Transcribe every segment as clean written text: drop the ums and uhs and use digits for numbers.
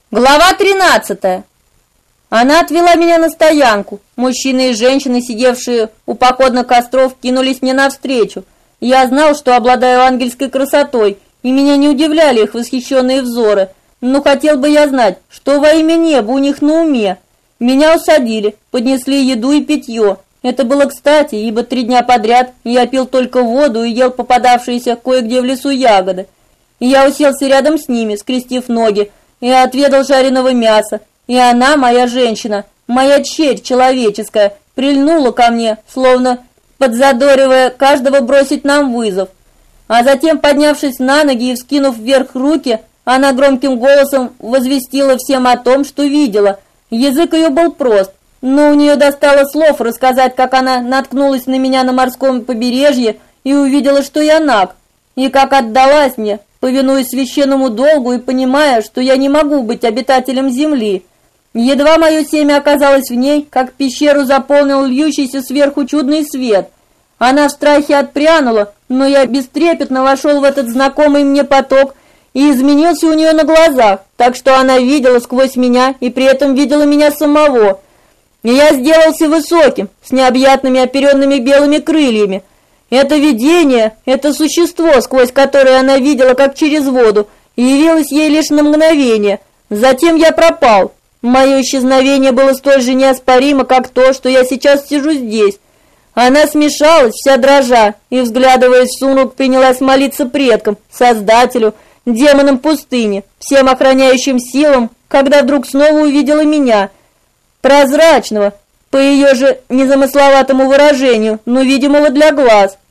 Глава 13. Она отвела меня на стоянку. Мужчины и женщины, сидевшие у походных костров, кинулись мне навстречу. Я знал, что обладаю ангельской красотой, и меня не удивляли их восхищенные взоры. Но хотел бы я знать, что во имя неба у них на уме. Меня усадили, поднесли еду и питье. Это было кстати, ибо 3 дня подряд я пил только воду и ел попадавшиеся кое-где в лесу ягоды. И я уселся рядом с ними, скрестив ноги, и отведал жареного мяса, и она, моя женщина, моя черь человеческая, прильнула ко мне, словно подзадоривая каждого бросить нам вызов. А затем, поднявшись на ноги и вскинув вверх руки, она громким голосом возвестила всем о том, что видела. Язык ее был прост, но у нее достало слов рассказать, как она наткнулась на меня на морском побережье и увидела, что я наг, и как отдалась мне, повинуясь священному долгу и понимая, что я не могу быть обитателем земли. Едва мое семя оказалось в ней, как пещеру заполнил льющийся сверху чудный свет. Она в страхе отпрянула, но я бестрепетно вошел в этот знакомый мне поток и изменился у нее на глазах, так что она видела сквозь меня и при этом видела меня самого. И я сделался высоким, с необъятными оперенными белыми крыльями. Это видение, это существо, сквозь которое она видела, как через воду, и явилось ей лишь на мгновение. Затем я пропал. Мое исчезновение было столь же неоспоримо, как то, что я сейчас сижу здесь. Она смешалась, вся дрожа, и, взглядываясь в сумрак, принялась молиться предкам, Создателю, демонам пустыни, всем охраняющим силам, когда вдруг снова увидела меня, прозрачного, по ее же незамысловатому выражению, но видимого для глаз,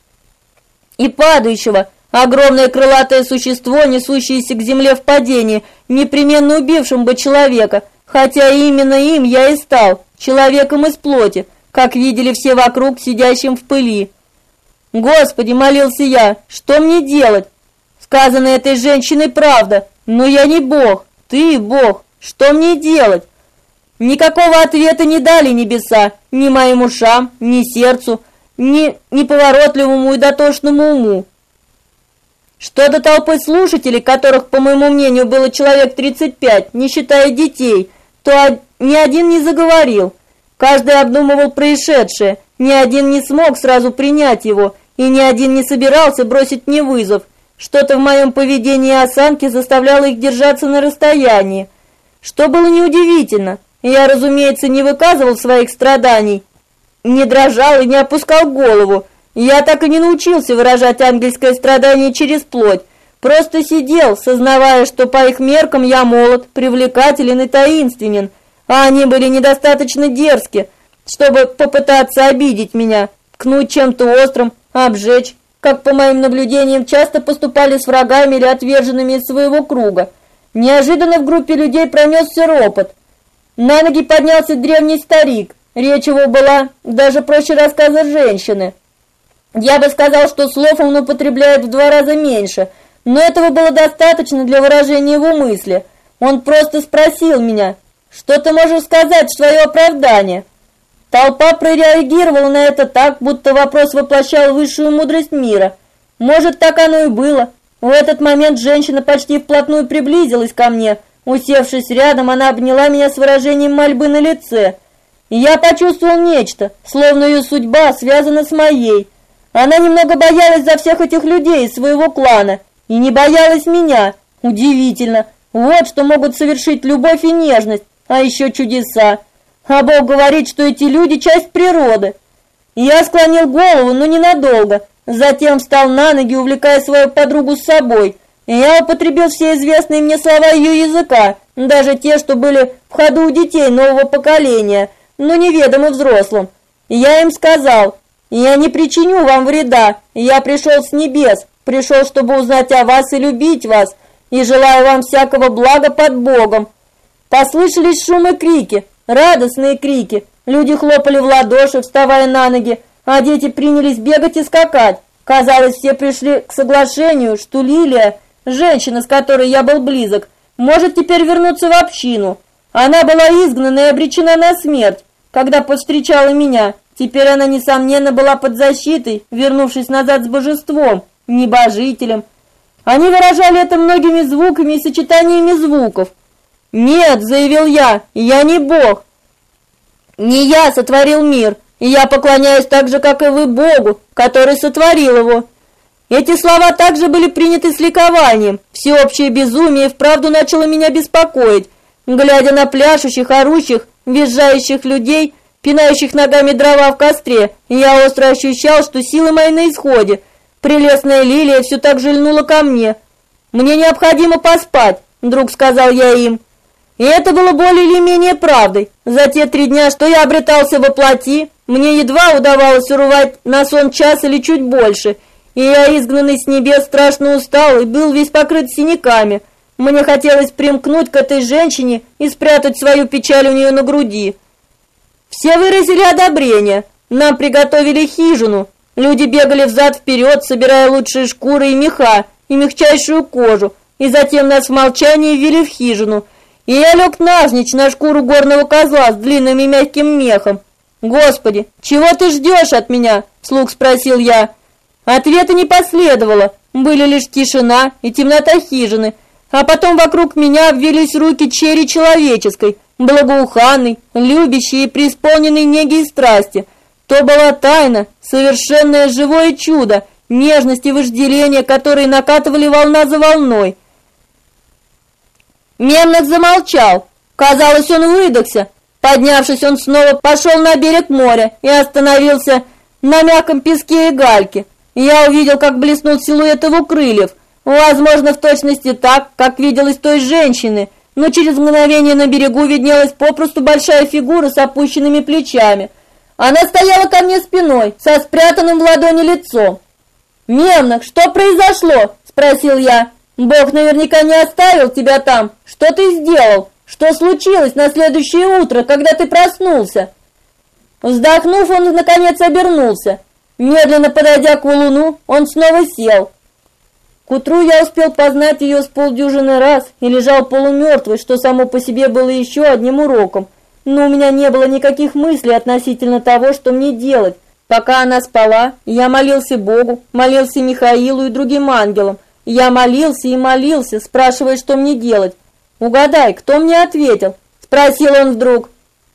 и падающего, огромное крылатое существо, несущееся к земле в падении, непременно убившим бы человека, хотя именно им я и стал, человеком из плоти, как видели все вокруг, сидящим в пыли. Господи, молился я, что мне делать? Сказанное этой женщиной правда, но я не Бог, ты Бог, что мне делать? Никакого ответа не дали небеса, ни моим ушам, ни сердцу, ни неповоротливому и дотошному уму. Что до толпы слушателей, которых, по моему мнению, было человек 35, не считая детей, то ни один не заговорил. Каждый обдумывал происшедшее, ни один не смог сразу принять его, и ни один не собирался бросить мне вызов. Что-то в моем поведении и осанке заставляло их держаться на расстоянии. Что было неудивительно. Я, разумеется, не выказывал своих страданий, не дрожал и не опускал голову. Я так и не научился выражать ангельское страдание через плоть. Просто сидел, сознавая, что по их меркам я молод, привлекателен и таинственен, а они были недостаточно дерзки, чтобы попытаться обидеть меня, ткнуть чем-то острым, обжечь, как по моим наблюдениям часто поступали с врагами или отверженными из своего круга. Неожиданно в группе людей пронесся ропот. На ноги поднялся древний старик. Речь его была даже проще рассказа женщины. Я бы сказал, что слов он употребляет в 2 раза меньше, но этого было достаточно для выражения его мысли. Он просто спросил меня, что ты можешь сказать в свое оправдание? Толпа прореагировала на это так, будто вопрос воплощал высшую мудрость мира. Может, так оно и было. В этот момент женщина почти вплотную приблизилась ко мне. Усевшись рядом, она обняла меня с выражением мольбы на лице. И я почувствовал нечто, словно ее судьба связана с моей. Она немного боялась за всех этих людей из своего клана и не боялась меня. Удивительно. Вот что могут совершить любовь и нежность, а еще чудеса. А Бог говорит, что эти люди часть природы. Я склонил голову, но ненадолго. Затем встал на ноги, увлекая свою подругу с собой. Я употребил все известные мне слова ее языка, даже те, что были в ходу у детей нового поколения, но неведомы взрослым. Я им сказал: «Я не причиню вам вреда, я пришел с небес, пришел, чтобы узнать о вас и любить вас, и желаю вам всякого блага под Богом». Послышались шум и крики, радостные крики. Люди хлопали в ладоши, вставая на ноги, а дети принялись бегать и скакать. Казалось, все пришли к соглашению, что Лилия, женщина, с которой я был близок, может теперь вернуться в общину. Она была изгнана и обречена на смерть, когда повстречала меня. Теперь она, несомненно, была под защитой, вернувшись назад с божеством, небожителем. Они выражали это многими звуками и сочетаниями звуков. «Нет», — заявил я не Бог. Не я сотворил мир, и я поклоняюсь так же, как и вы, Богу, который сотворил его». Эти слова также были приняты с ликованием. Всеобщее безумие вправду начало меня беспокоить. Глядя на пляшущих, орущих, визжающих людей, пинающих ногами дрова в костре, я остро ощущал, что силы мои на исходе. Прелестная лилия все так же льнула ко мне. «Мне необходимо поспать», — вдруг сказал я им. И это было более или менее правдой. За те 3 дня, что я обретался во плоти, мне едва удавалось урвать на сон час или чуть больше, и я, изгнанный с небес, страшно устал и был весь покрыт синяками. Мне хотелось примкнуть к этой женщине и спрятать свою печаль у нее на груди. Все выразили одобрение. Нам приготовили хижину. Люди бегали взад-вперед, собирая лучшие шкуры и меха, и мягчайшую кожу, и затем нас в молчании ввели в хижину. И я лег навзничь на шкуру горного козла с длинным и мягким мехом. «Господи, чего ты ждешь от меня?» — вслух спросил я. Ответа не последовало, были лишь тишина и темнота хижины, а потом вокруг меня обвились руки черри человеческой, благоуханной, любящей и преисполненной неги и страсти. То была тайна, совершенное живое чудо, нежность и вожделение, которые накатывали волна за волной. Мемнах замолчал. Казалось, он выдохся. Поднявшись, он снова пошел на берег моря и остановился на мягком песке и гальке. Я увидел, как блеснул силуэт его крыльев. Возможно, в точности так, как виделось той женщины, но через мгновение на берегу виднелась попросту большая фигура с опущенными плечами. Она стояла ко мне спиной, со спрятанным в ладони лицом. «Мемнах, что произошло?» – спросил я. «Бог наверняка не оставил тебя там. Что ты сделал? Что случилось на следующее утро, когда ты проснулся?» Вздохнув, он наконец обернулся. Медленно подойдя к валуну, он снова сел. К утру я успел познать ее с полдюжины раз и лежал полумертвый, что само по себе было еще одним уроком. Но у меня не было никаких мыслей относительно того, что мне делать. Пока она спала, я молился Богу, молился Михаилу и другим ангелам. Я молился и молился, спрашивая, что мне делать. «Угадай, кто мне ответил?» – спросил он вдруг.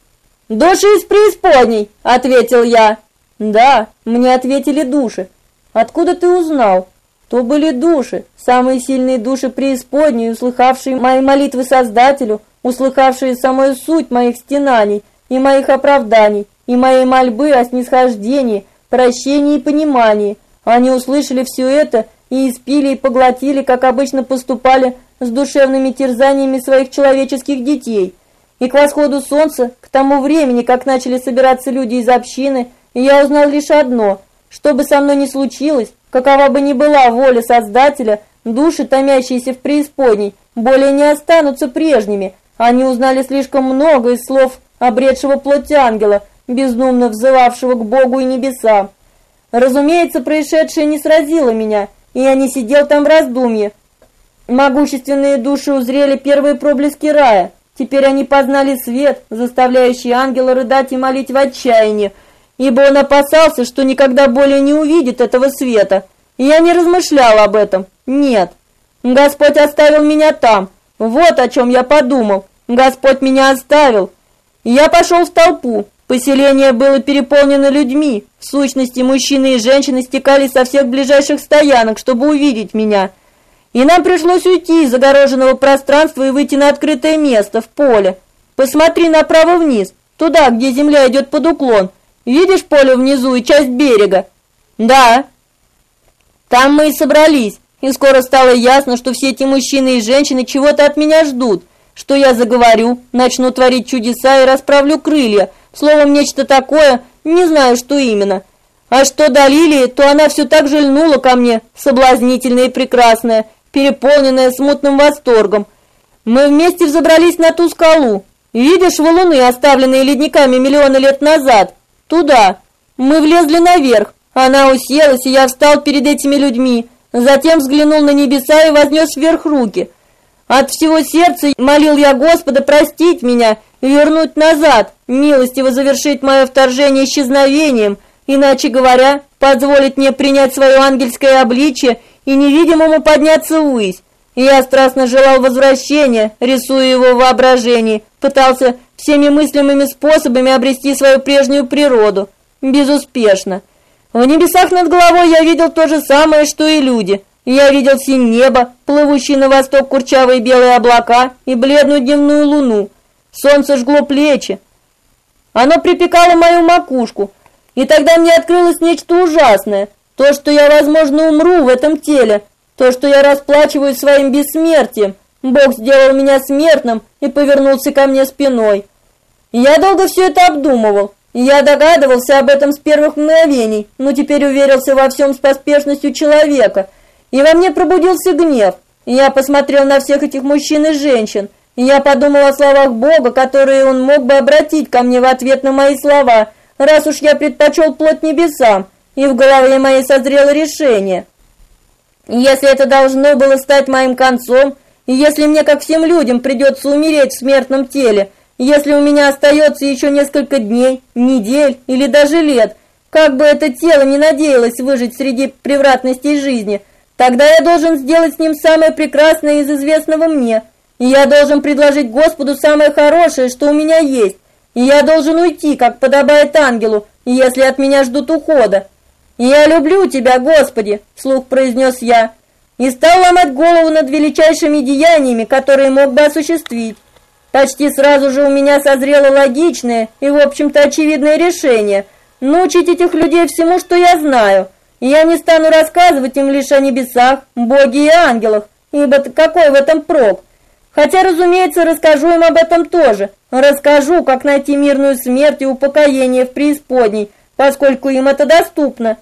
«Души из преисподней», – ответил я. «Да, мне ответили души. Откуда ты узнал?» То были души, самые сильные души преисподней, услыхавшие мои молитвы Создателю, услыхавшие самую суть моих стенаний и моих оправданий, и моей мольбы о снисхождении, прощении и понимании. Они услышали все это и испили и поглотили, как обычно поступали с душевными терзаниями своих человеческих детей. И к восходу солнца, к тому времени, как начали собираться люди из общины, я узнал лишь одно: что бы со мной ни случилось, какова бы ни была воля Создателя, души, томящиеся в преисподней, более не останутся прежними. Они узнали слишком много из слов обретшего плоть ангела, бездумно взывавшего к Богу и небесам. Разумеется, происшедшее не сразило меня, и я не сидел там в раздумье. Могущественные души узрели первые проблески рая. Теперь они познали свет, заставляющий ангела рыдать и молить в отчаянии, ибо он опасался, что никогда более не увидит этого света. И я не размышлял об этом. Нет. Господь оставил меня там. Вот о чем я подумал. Господь меня оставил. Я пошел в толпу. Поселение было переполнено людьми. В сущности, мужчины и женщины стекались со всех ближайших стоянок, чтобы увидеть меня. И нам пришлось уйти из загороженного пространства и выйти на открытое место, в поле. Посмотри направо вниз, туда, где земля идет под уклон. Видишь поле внизу и часть берега? Да. Там мы и собрались, и скоро стало ясно, что все эти мужчины и женщины чего-то от меня ждут, что я заговорю, начну творить чудеса и расправлю крылья, словом, нечто такое, не знаю, что именно. А что до Лилии, то она все так же льнула ко мне, соблазнительная и прекрасная, переполненная смутным восторгом. Мы вместе взобрались на ту скалу. Видишь валуны, оставленные ледниками миллионы лет назад? Туда. Мы влезли наверх. Она уселась, и я встал перед этими людьми. Затем взглянул на небеса и вознес вверх руки. От всего сердца молил я Господа простить меня и вернуть назад, милостиво завершить мое вторжение исчезновением, иначе говоря, позволить мне принять свое ангельское обличие и невидимому подняться ввысь. и я страстно желал возвращения, рисуя его в воображении, пытался всеми мыслимыми способами обрести свою прежнюю природу. Безуспешно. В небесах над головой я видел то же самое, что и люди. Я видел синь небо, плывущие на восток курчавые белые облака и бледную дневную луну. Солнце жгло плечи. Оно припекало мою макушку, и тогда мне открылось нечто ужасное. То, что я, возможно, умру в этом теле, то, что я расплачиваюсь своим бессмертием. Бог сделал меня смертным и повернулся ко мне спиной. Я долго все это обдумывал. Я догадывался об этом с первых мгновений, но теперь уверился во всем с поспешностью человека, и во мне пробудился гнев. Я посмотрел на всех этих мужчин и женщин, и я подумал о словах Бога, которые он мог бы обратить ко мне в ответ на мои слова, раз уж я предпочел плоть небесам, и в голове моей созрело решение. Если это должно было стать моим концом, и если мне, как всем людям, придется умереть в смертном теле, если у меня остается еще несколько дней, недель или даже лет, как бы это тело не надеялось выжить среди превратностей жизни, тогда я должен сделать с ним самое прекрасное из известного мне, и я должен предложить Господу самое хорошее, что у меня есть, и я должен уйти, как подобает ангелу, если от меня ждут ухода. «Я люблю тебя, Господи!» — вслух произнес я, и стал ломать голову над величайшими деяниями, которые мог бы осуществить. Почти сразу же у меня созрело логичное и, в общем-то, очевидное решение – научить этих людей всему, что я знаю. И я не стану рассказывать им лишь о небесах, Боге и ангелах, ибо какой в этом прок? Хотя, разумеется, расскажу им об этом тоже. Расскажу, как найти мирную смерть и упокоение в преисподней, поскольку им это доступно.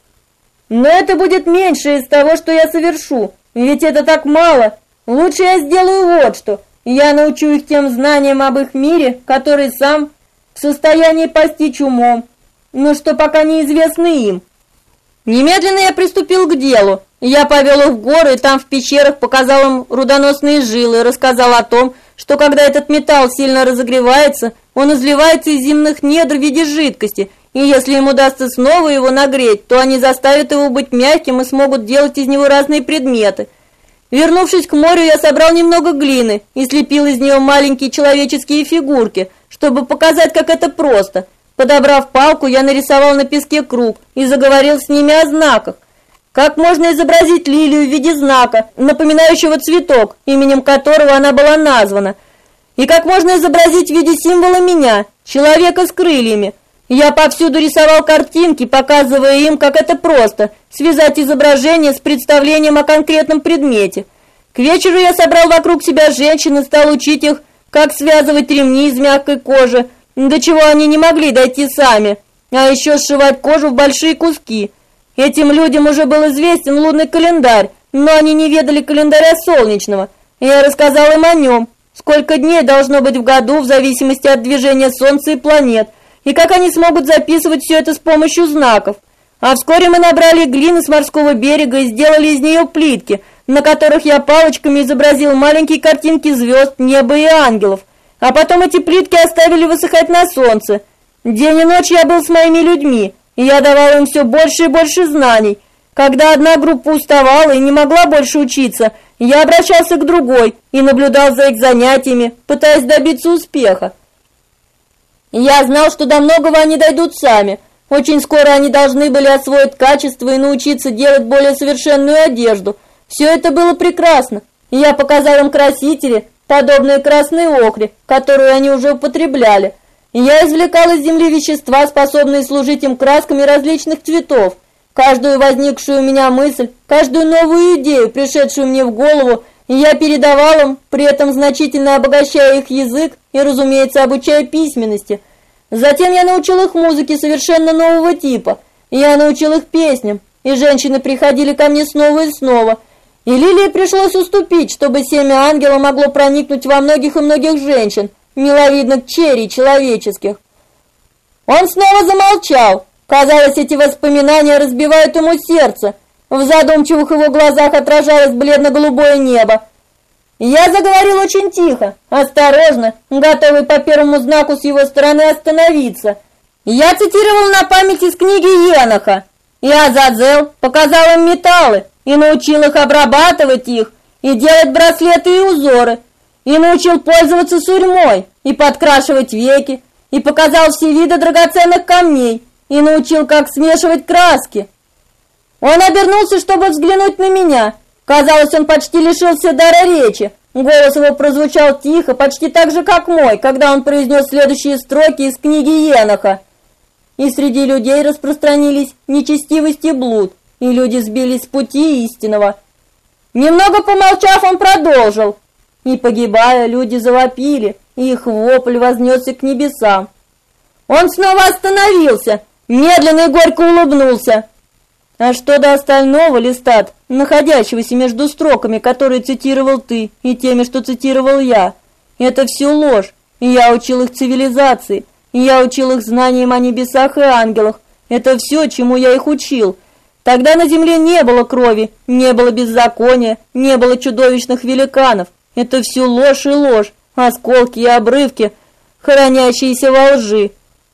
Но это будет меньше из того, что я совершу, ведь это так мало. Лучше я сделаю вот что. Я научу их тем знаниям об их мире, который сам в состоянии постичь умом, но что пока неизвестны им. Немедленно я приступил к делу. Я повел их в горы, и там в пещерах показал им рудоносные жилы, рассказал о том, что когда этот металл сильно разогревается, он изливается из земных недр в виде жидкости, и если им удастся снова его нагреть, то они заставят его быть мягким и смогут делать из него разные предметы. Вернувшись к морю, я собрал немного глины и слепил из нее маленькие человеческие фигурки, чтобы показать, как это просто. Подобрав палку, я нарисовал на песке круг и заговорил с ними о знаках. Как можно изобразить лилию в виде знака, напоминающего цветок, именем которого она была названа? И как можно изобразить в виде символа меня, человека с крыльями? Я повсюду рисовал картинки, показывая им, как это просто – связать изображение с представлением о конкретном предмете. К вечеру я собрал вокруг себя женщин и стал учить их, как связывать ремни из мягкой кожи, до чего они не могли дойти сами, а еще сшивать кожу в большие куски. Этим людям уже был известен лунный календарь, но они не ведали календаря солнечного. Я рассказал им о нем, сколько дней должно быть в году в зависимости от движения Солнца и планет, и как они смогут записывать все это с помощью знаков. А вскоре мы набрали глины с морского берега и сделали из нее плитки, на которых я палочками изобразил маленькие картинки звезд, неба и ангелов. А потом эти плитки оставили высыхать на солнце. День и ночь я был с моими людьми, и я давал им все больше и больше знаний. Когда одна группа уставала и не могла больше учиться, я обращался к другой и наблюдал за их занятиями, пытаясь добиться успеха. Я знал, что до многого они дойдут сами. Очень скоро они должны были освоить качество и научиться делать более совершенную одежду. Все это было прекрасно. Я показал им красители, подобные красной охре, которую они уже употребляли. Я извлекал из земли вещества, способные служить им красками различных цветов. Каждую возникшую у меня мысль, каждую новую идею, пришедшую мне в голову, я передавал им, при этом значительно обогащая их язык и, разумеется, обучая письменности. Затем я научил их музыке совершенно нового типа. Я научил их песням, и женщины приходили ко мне снова и снова. И Лилии пришлось уступить, чтобы семя ангела могло проникнуть во многих и многих женщин, миловидных черей человеческих. Он снова замолчал. Казалось, эти воспоминания разбивают ему сердце. В задумчивых его глазах отражалось бледно-голубое небо. Я заговорил очень тихо, осторожно, готовый по первому знаку с его стороны остановиться. Я цитировал на память из книги Еноха. И Азазел показал им металлы и научил их обрабатывать их, и делать браслеты и узоры, и научил пользоваться сурьмой, и подкрашивать веки, и показал все виды драгоценных камней, и научил, как смешивать краски. Он обернулся, чтобы взглянуть на меня. Казалось, он почти лишился дара речи. Голос его прозвучал тихо, почти так же, как мой, когда он произнес следующие строки из книги Еноха. «И среди людей распространились нечестивость и блуд, и люди сбились с пути истинного». Немного помолчав, он продолжил. «И, погибая, люди завопили, и их вопль вознесся к небесам». Он снова остановился, медленно и горько улыбнулся. А что до остального, Листат, находящегося между строками, которые цитировал ты, и теми, что цитировал я? Это все ложь, и я учил их цивилизации, и я учил их знаниям о небесах и ангелах. Это все, чему я их учил. Тогда на земле не было крови, не было беззакония, не было чудовищных великанов. Это все ложь и ложь, осколки и обрывки, хранящиеся во лжи.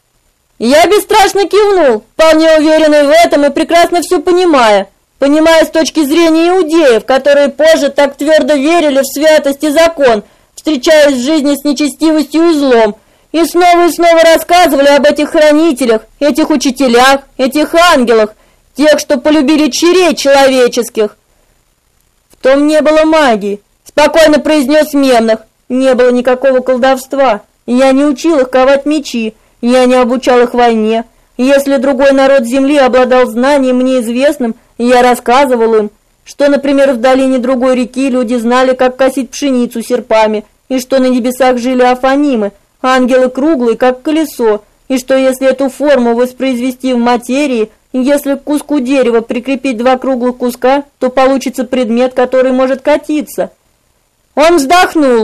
Я бесстрашно кивнул, вполне уверенный в этом и прекрасно все понимая с точки зрения иудеев, которые позже так твердо верили в святость и закон, встречаясь в жизни с нечестивостью и злом, и снова рассказывали об этих хранителях, этих учителях, этих ангелах, тех, что полюбили черей человеческих. В том не было магии, спокойно произнес Мемнах, не было никакого колдовства, я не учил их ковать мечи, я не обучал их войне. Если другой народ земли обладал знанием мне известным, я рассказывал им, что, например, в долине другой реки люди знали, как косить пшеницу серпами, и что на небесах жили афанимы, ангелы круглые, как колесо, и что если эту форму воспроизвести в материи, если к куску дерева прикрепить два круглых куска, то получится предмет, который может катиться. Он вздохнул.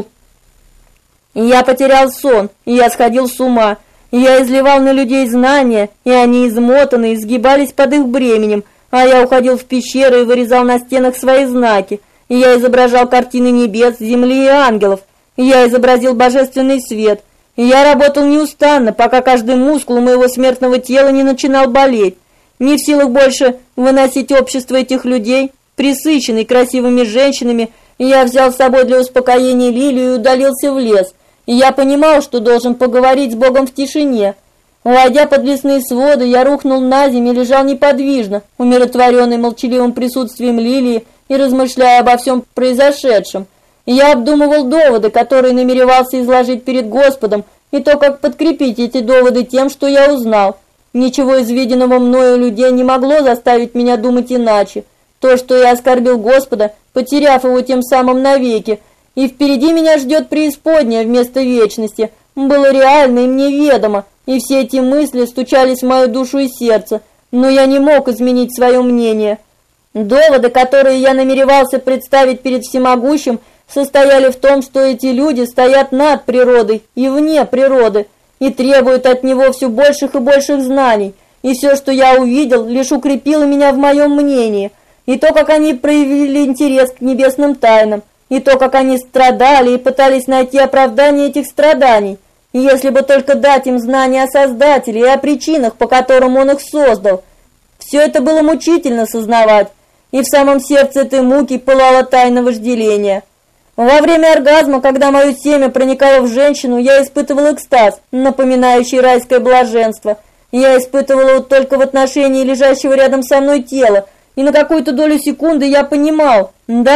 Я потерял сон, и я сходил с ума. Я изливал на людей знания, и они измотаны, изгибались под их бременем, а я уходил в пещеры и вырезал на стенах свои знаки. И я изображал картины небес, земли и ангелов. И я изобразил божественный свет. И я работал неустанно, пока каждый мускул моего смертного тела не начинал болеть. Не в силах больше выносить общество этих людей, пресыщенный красивыми женщинами, я взял с собой для успокоения Лилию и удалился в лес. И я понимал, что должен поговорить с Богом в тишине. Войдя под лесные своды, я рухнул на землю и лежал неподвижно, умиротворенный молчаливым присутствием Лилии и размышляя обо всем произошедшем. И я обдумывал доводы, которые намеревался изложить перед Господом, и то, как подкрепить эти доводы тем, что я узнал. Ничего из виденного мною людей не могло заставить меня думать иначе. То, что я оскорбил Господа, потеряв его тем самым навеки, и впереди меня ждет преисподняя вместо вечности, было реально и мне ведомо, и все эти мысли стучались в мою душу и сердце, но я не мог изменить свое мнение. Доводы, которые я намеревался представить перед всемогущим, состояли в том, что эти люди стоят над природой и вне природы, и требуют от него все больших и больших знаний, и все, что я увидел, лишь укрепило меня в моем мнении, и то, как они проявили интерес к небесным тайнам, и то, как они страдали и пытались найти оправдание этих страданий. И если бы только дать им знания о Создателе и о причинах, по которым Он их создал. Все это было мучительно сознавать, и в самом сердце этой муки пылало тайное вожделение. Во время оргазма, когда мое семя проникало в женщину, я испытывал экстаз, напоминающий райское блаженство. Я испытывал его только в отношении лежащего рядом со мной тела, и на какую-то долю секунды я понимал,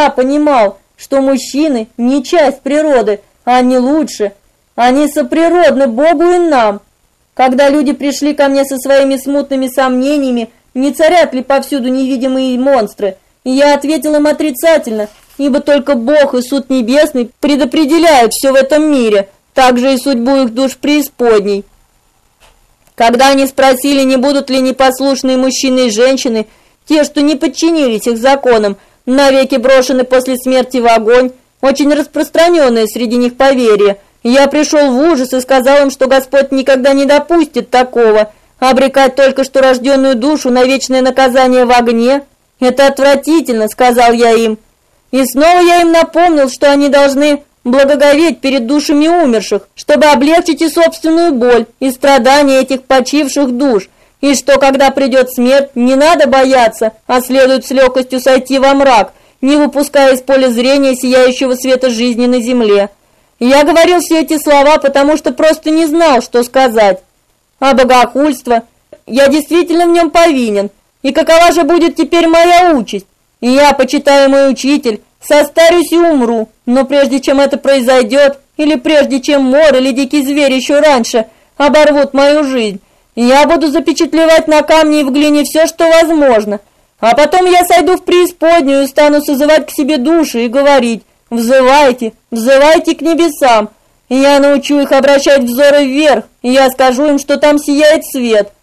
что мужчины не часть природы, а они лучше. Они соприродны Богу и нам. Когда люди пришли ко мне со своими смутными сомнениями, не царят ли повсюду невидимые монстры, и я ответил им отрицательно, ибо только Бог и суд небесный предопределяют все в этом мире, также и судьбу их душ преисподней. Когда они спросили, не будут ли непослушные мужчины и женщины, те, что не подчинились их законам, навеки брошены после смерти в огонь, очень распространенное среди них поверье, я пришел в ужас и сказал им, что Господь никогда не допустит такого, обрекать только что рожденную душу на вечное наказание в огне. Это отвратительно, сказал я им. И снова я им напомнил, что они должны благоговеть перед душами умерших, чтобы облегчить и собственную боль, и страдания этих почивших душ, и что, когда придет смерть, не надо бояться, а следует с легкостью сойти во мрак, не выпуская из поля зрения сияющего света жизни на земле. Я говорил все эти слова, потому что просто не знал, что сказать. А богохульство, я действительно в нем повинен. И какова же будет теперь моя участь? И я, почитаемый учитель, состарюсь и умру. Но прежде чем это произойдет, или прежде чем мор или дикий зверь еще раньше оборвут мою жизнь, я буду запечатлевать на камне и в глине все, что возможно. А потом я сойду в преисподнюю и стану созывать к себе души и говорить: «Взывайте, взывайте к небесам». И я научу их обращать взоры вверх, и я скажу им, что там сияет свет.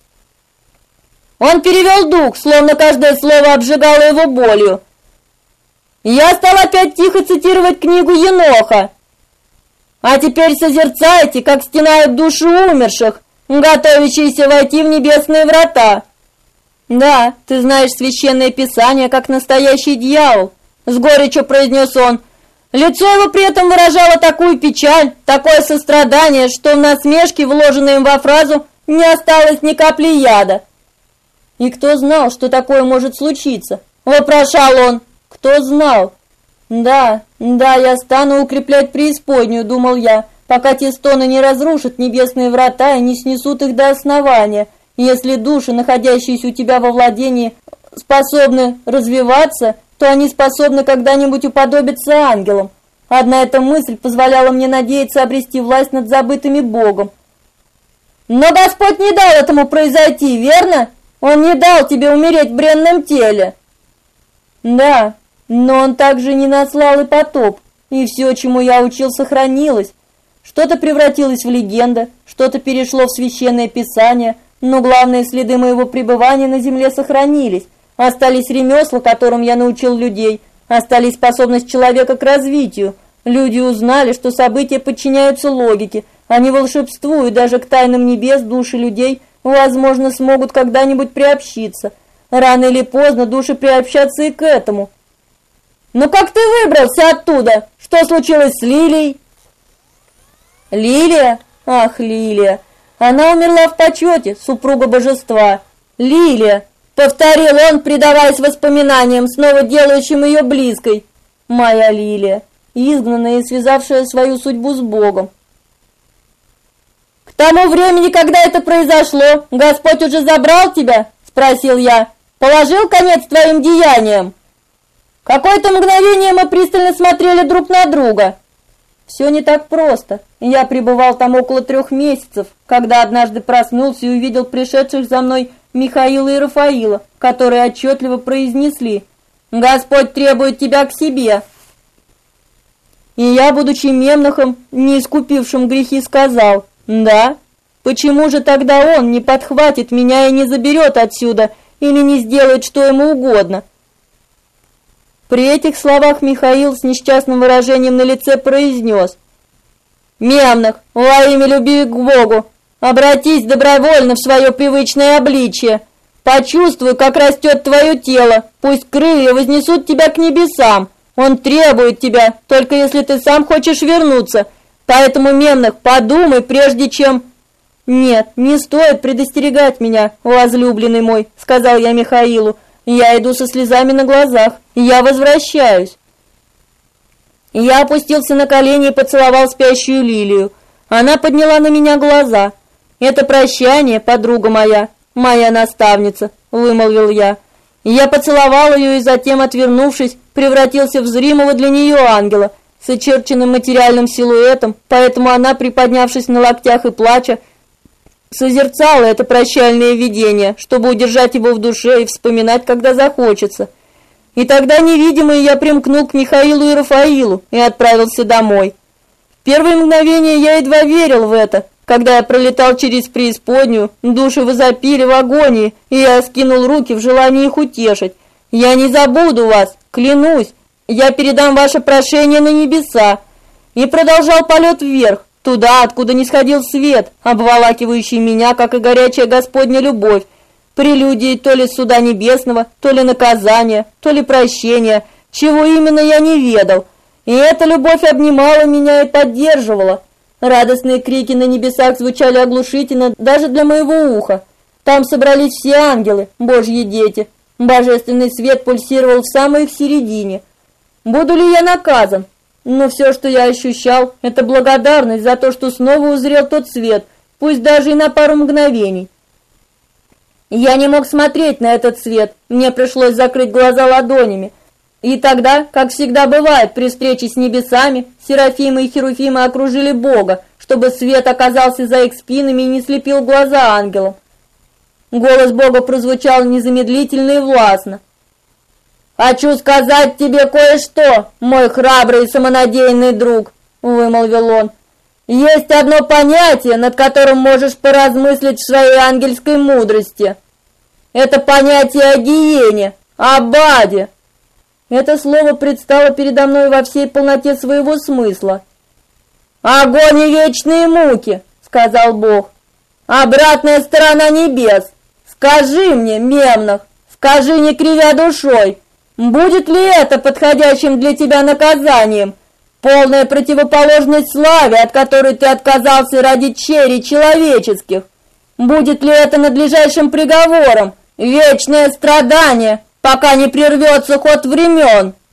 Он перевел дух, словно каждое слово обжигало его болью. Я стал опять тихо цитировать книгу Еноха. «А теперь созерцайте, как стенают души умерших, готовящиеся войти в небесные врата». «Да, ты знаешь священное писание, как настоящий дьявол», — с горечью произнес он. Лицо его при этом выражало такую печаль, такое сострадание, что в насмешке, вложенной им во фразу, не осталось ни капли яда. «И кто знал, что такое может случиться?» — вопрошал он. «Кто знал?» «Да, я стану укреплять преисподнюю», — думал я, «пока те стоны не разрушат небесные врата и не снесут их до основания. Если души, находящиеся у тебя во владении, способны развиваться, то они способны когда-нибудь уподобиться ангелам». Одна эта мысль позволяла мне надеяться обрести власть над забытыми Богом. «Но Господь не дал этому произойти, верно? Он не дал тебе умереть в бренном теле». «Да, но Он также не наслал и потоп, и все, чему я учил, сохранилось. Что-то превратилось в легенду, что-то перешло в священное писание, но главные следы моего пребывания на земле сохранились. Остались ремесла, которым я научил людей, остались способность человека к развитию. Люди узнали, что события подчиняются логике, а не волшебству, и даже к тайнам небес души людей, возможно, смогут когда-нибудь приобщиться. Рано или поздно души приобщатся и к этому». «Но как ты выбрался оттуда? Что случилось с Лилией?» «Лилия? Ах, Лилия! Она умерла в почете, супруга божества. Лилия!» — повторил он, предаваясь воспоминаниям, снова делающим ее близкой. «Моя Лилия, изгнанная и связавшая свою судьбу с Богом». «К тому времени, когда это произошло, Господь уже забрал тебя?» — спросил я. «Положил конец твоим деяниям?» Какое-то мгновение мы пристально смотрели друг на друга. Все не так просто. Я пребывал там около 3 месяцев, когда однажды проснулся и увидел пришедших за мной Михаила и Рафаила, которые отчетливо произнесли: «Господь требует тебя к себе». И я, будучи мемнахом, не искупившим грехи, сказал: «Да? Почему же тогда он не подхватит меня и не заберет отсюда, или не сделает, что ему угодно?» При этих словах Михаил с несчастным выражением на лице произнес: «Мемнах, во имя любви к Богу, обратись добровольно в свое привычное обличие. Почувствуй, как растет твое тело, пусть крылья вознесут тебя к небесам. Он требует тебя, только если ты сам хочешь вернуться. Поэтому, Мемнах, подумай, прежде чем...» «Нет, не стоит предостерегать меня, возлюбленный мой», — сказал я Михаилу. «Я иду со слезами на глазах, и я возвращаюсь». Я опустился на колени и поцеловал спящую Лилию. Она подняла на меня глаза. «Это прощание, подруга моя, моя наставница», — вымолвил я. Я поцеловал ее и затем, отвернувшись, превратился в зримого для нее ангела с очерченным материальным силуэтом, поэтому она, приподнявшись на локтях и плача, созерцала это прощальное видение, чтобы удержать его в душе и вспоминать, когда захочется. И тогда невидимый я примкнул к Михаилу и Рафаилу и отправился домой. В первые мгновения я едва верил в это. Когда я пролетал через преисподнюю, души возопили в агонии, и я скинул руки в желании их утешить. «Я не забуду вас, клянусь, я передам ваше прошение на небеса». И продолжал полет вверх, туда, откуда не сходил свет, обволакивающий меня, как и горячая Господня любовь, прелюдией то ли суда небесного, то ли наказания, то ли прощения, чего именно я не ведал. И эта любовь обнимала меня и поддерживала. Радостные крики на небесах звучали оглушительно даже для моего уха. Там собрались все ангелы, Божьи дети. Божественный свет пульсировал в самой их середине. Буду ли я наказан? Но все, что я ощущал, это благодарность за то, что снова узрел тот свет, пусть даже и на пару мгновений. Я не мог смотреть на этот свет, мне пришлось закрыть глаза ладонями. И тогда, как всегда бывает при встрече с небесами, серафимы и херуфимы окружили Бога, чтобы свет оказался за их спинами и не слепил глаза ангелам. Голос Бога прозвучал незамедлительно и властно. «Хочу сказать тебе кое-что, мой храбрый и самонадеянный друг», — вымолвил он. «Есть одно понятие, над которым можешь поразмыслить в своей ангельской мудрости. Это понятие о гиене, об аде». Это слово предстало передо мной во всей полноте своего смысла. «Огонь и вечные муки», — сказал Бог. «Обратная сторона небес. Скажи мне, Мемнах, скажи, не кривя душой, будет ли это подходящим для тебя наказанием, полная противоположность славе, от которой ты отказался ради чери человеческих? Будет ли это надлежащим приговором, вечное страдание, пока не прервется ход времен?»